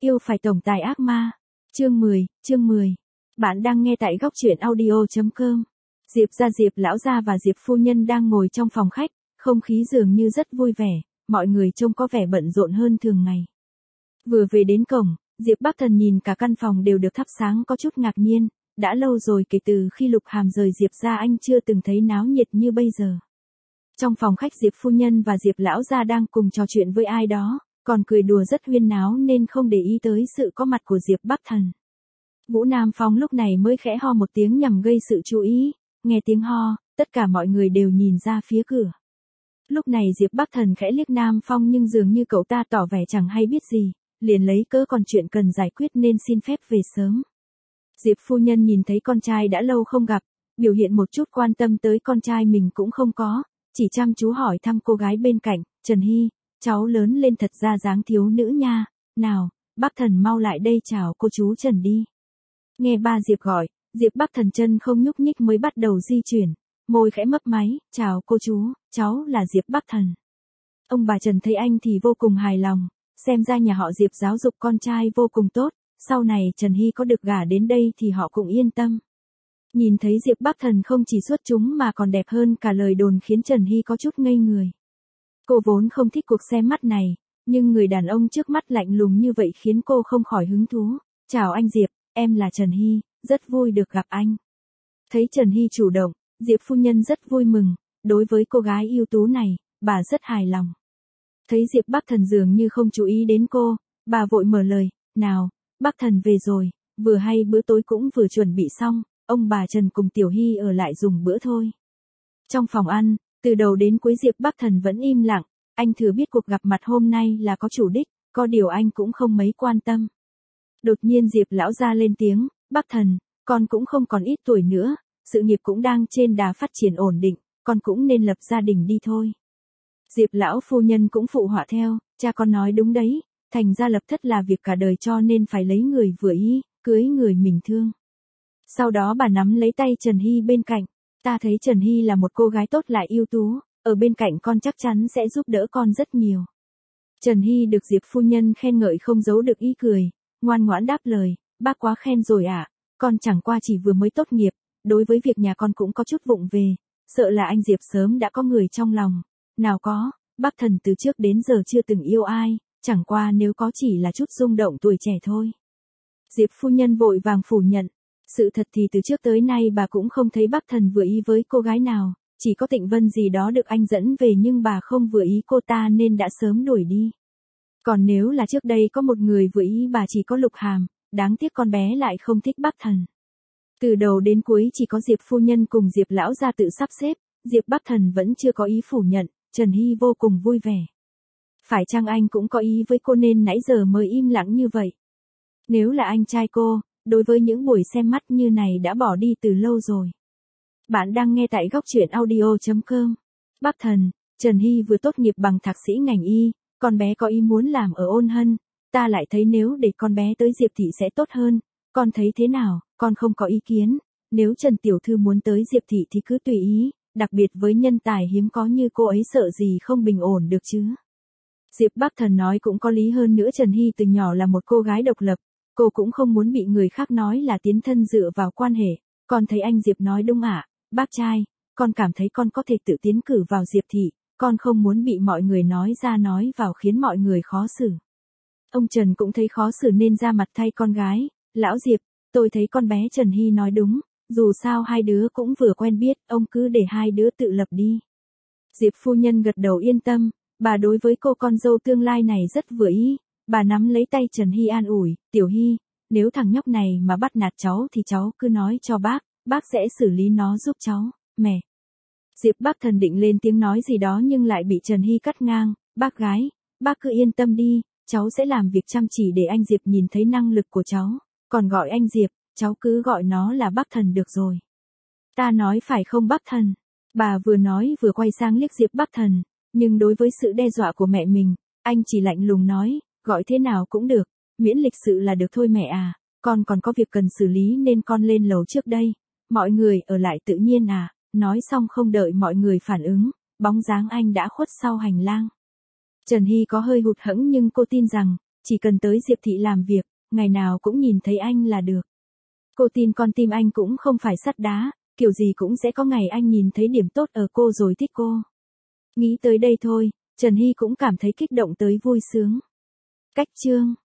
Yêu phải tổng tài ác ma. Chương 10. Bạn đang nghe tại góc truyện audio.com. Diệp gia, Diệp lão gia và Diệp phu nhân đang ngồi trong phòng khách, không khí dường như rất vui vẻ, mọi người trông có vẻ bận rộn hơn thường ngày. Vừa về đến cổng, Diệp Bắc Thần nhìn cả căn phòng đều được thắp sáng có chút ngạc nhiên, đã lâu rồi kể từ khi Lục Hàm rời Diệp gia anh chưa từng thấy náo nhiệt như bây giờ. Trong phòng khách Diệp phu nhân và Diệp lão gia đang cùng trò chuyện với ai đó, còn cười đùa rất huyên náo nên không để ý tới sự có mặt của Diệp Bắc Thần. Vũ Nam Phong lúc này mới khẽ ho một tiếng nhằm gây sự chú ý, nghe tiếng ho, tất cả mọi người đều nhìn ra phía cửa. Lúc này Diệp Bắc Thần khẽ liếc Nam Phong nhưng dường như cậu ta tỏ vẻ chẳng hay biết gì, liền lấy cớ còn chuyện cần giải quyết nên xin phép về sớm. Diệp phu nhân nhìn thấy con trai đã lâu không gặp, biểu hiện một chút quan tâm tới con trai mình cũng không có, chỉ chăm chú hỏi thăm cô gái bên cạnh, Trần Hy, cháu lớn lên thật ra dáng thiếu nữ nha, nào, Bắc Thần mau lại đây chào cô chú Trần đi. Nghe ba Diệp gọi, Diệp Bắc Thần chân không nhúc nhích mới bắt đầu di chuyển, môi khẽ mấp máy, chào cô chú, cháu là Diệp Bắc Thần. Ông bà Trần thấy anh thì vô cùng hài lòng, xem ra nhà họ Diệp giáo dục con trai vô cùng tốt, sau này Trần Hy có được gả đến đây thì họ cũng yên tâm. Nhìn thấy Diệp Bắc Thần không chỉ xuất chúng mà còn đẹp hơn cả lời đồn khiến Trần Hy có chút ngây người. Cô vốn không thích cuộc xem mắt này, nhưng người đàn ông trước mắt lạnh lùng như vậy khiến cô không khỏi hứng thú. Chào anh Diệp, em là Trần Hy, rất vui được gặp anh. Thấy Trần Hy chủ động, Diệp phu nhân rất vui mừng, đối với cô gái ưu tú này, bà rất hài lòng. Thấy Diệp Bắc Thần dường như không chú ý đến cô, bà vội mở lời, nào, Bắc Thần về rồi, vừa hay bữa tối cũng vừa chuẩn bị xong, ông bà Trần cùng Tiểu Hy ở lại dùng bữa thôi. Trong phòng ăn, từ đầu đến cuối Diệp Bắc Thần vẫn im lặng, anh thừa biết cuộc gặp mặt hôm nay là có chủ đích, có điều anh cũng không mấy quan tâm. Đột nhiên Diệp lão gia lên tiếng, Bắc Thần, con cũng không còn ít tuổi nữa, sự nghiệp cũng đang trên đà phát triển ổn định, con cũng nên lập gia đình đi thôi. Diệp lão phu nhân cũng phụ họa theo, cha con nói đúng đấy, thành ra lập thất là việc cả đời cho nên phải lấy người vừa ý, cưới người mình thương. Sau đó bà nắm lấy tay Trần Hy bên cạnh, ta thấy Trần Hy là một cô gái tốt lại ưu tú, ở bên cạnh con chắc chắn sẽ giúp đỡ con rất nhiều. Trần Hy được Diệp phu nhân khen ngợi không giấu được ý cười, ngoan ngoãn đáp lời, bác quá khen rồi ạ, con chẳng qua chỉ vừa mới tốt nghiệp, đối với việc nhà con cũng có chút vụng về, sợ là anh Diệp sớm đã có người trong lòng. Nào có, Bắc Thần từ trước đến giờ chưa từng yêu ai, chẳng qua nếu có chỉ là chút rung động tuổi trẻ thôi. Diệp phu nhân vội vàng phủ nhận, sự thật thì từ trước tới nay bà cũng không thấy Bắc Thần vừa ý với cô gái nào, chỉ có Tịnh Vân gì đó được anh dẫn về nhưng bà không vừa ý cô ta nên đã sớm đuổi đi. Còn nếu là trước đây có một người vừa ý bà chỉ có Lục Hàm, đáng tiếc con bé lại không thích Bắc Thần. Từ đầu đến cuối chỉ có Diệp phu nhân cùng Diệp lão gia tự sắp xếp, Diệp Bắc Thần vẫn chưa có ý phủ nhận, Trần Hy vô cùng vui vẻ. Phải chăng anh cũng có ý với cô nên nãy giờ mới im lặng như vậy? Nếu là anh trai cô, đối với những buổi xem mắt như này đã bỏ đi từ lâu rồi. Bạn đang nghe tại góc truyện audio.com. Bắc Thần, Trần Hy vừa tốt nghiệp bằng thạc sĩ ngành y, con bé có ý muốn làm ở Ôn Hân, ta lại thấy nếu để con bé tới Diệp thị sẽ tốt hơn, con thấy thế nào, con không có ý kiến, nếu Trần Tiểu Thư muốn tới Diệp thị thì cứ tùy ý, đặc biệt với nhân tài hiếm có như cô ấy sợ gì không bình ổn được chứ. Diệp Bắc Thần nói cũng có lý hơn nữa Trần Hy từ nhỏ là một cô gái độc lập, cô cũng không muốn bị người khác nói là tiến thân dựa vào quan hệ, con thấy anh Diệp nói đúng ạ, bác trai, con cảm thấy con có thể tự tiến cử vào Diệp thị, con không muốn bị mọi người nói ra nói vào khiến mọi người khó xử. Ông Trần cũng thấy khó xử nên ra mặt thay con gái, lão Diệp, tôi thấy con bé Trần Hy nói đúng, dù sao hai đứa cũng vừa quen biết, ông cứ để hai đứa tự lập đi. Diệp phu nhân gật đầu yên tâm, bà đối với cô con dâu tương lai này rất vừa ý, bà nắm lấy tay Trần Hy an ủi, Tiểu Hy, nếu thằng nhóc này mà bắt nạt cháu thì cháu cứ nói cho bác sẽ xử lý nó giúp cháu, mẹ. Diệp Bắc Thần định lên tiếng nói gì đó nhưng lại bị Trần Hy cắt ngang, bác gái, bác cứ yên tâm đi, cháu sẽ làm việc chăm chỉ để anh Diệp nhìn thấy năng lực của cháu, còn gọi anh Diệp, cháu cứ gọi nó là Bắc Thần được rồi. Ta nói phải không Bắc Thần? Bà vừa nói vừa quay sang liếc Diệp Bắc Thần, nhưng đối với sự đe dọa của mẹ mình, anh chỉ lạnh lùng nói, gọi thế nào cũng được, miễn lịch sự là được thôi mẹ à, con còn có việc cần xử lý nên con lên lầu trước đây, mọi người ở lại tự nhiên à, nói xong không đợi mọi người phản ứng, bóng dáng anh đã khuất sau hành lang. Trần Hy có hơi hụt hẫng nhưng cô tin rằng, chỉ cần tới Diệp thị làm việc, ngày nào cũng nhìn thấy anh là được. Cô tin con tim anh cũng không phải sắt đá, kiểu gì cũng sẽ có ngày anh nhìn thấy điểm tốt ở cô rồi thích cô. Nghĩ tới đây thôi, Trần Hy cũng cảm thấy kích động tới vui sướng. Cách chương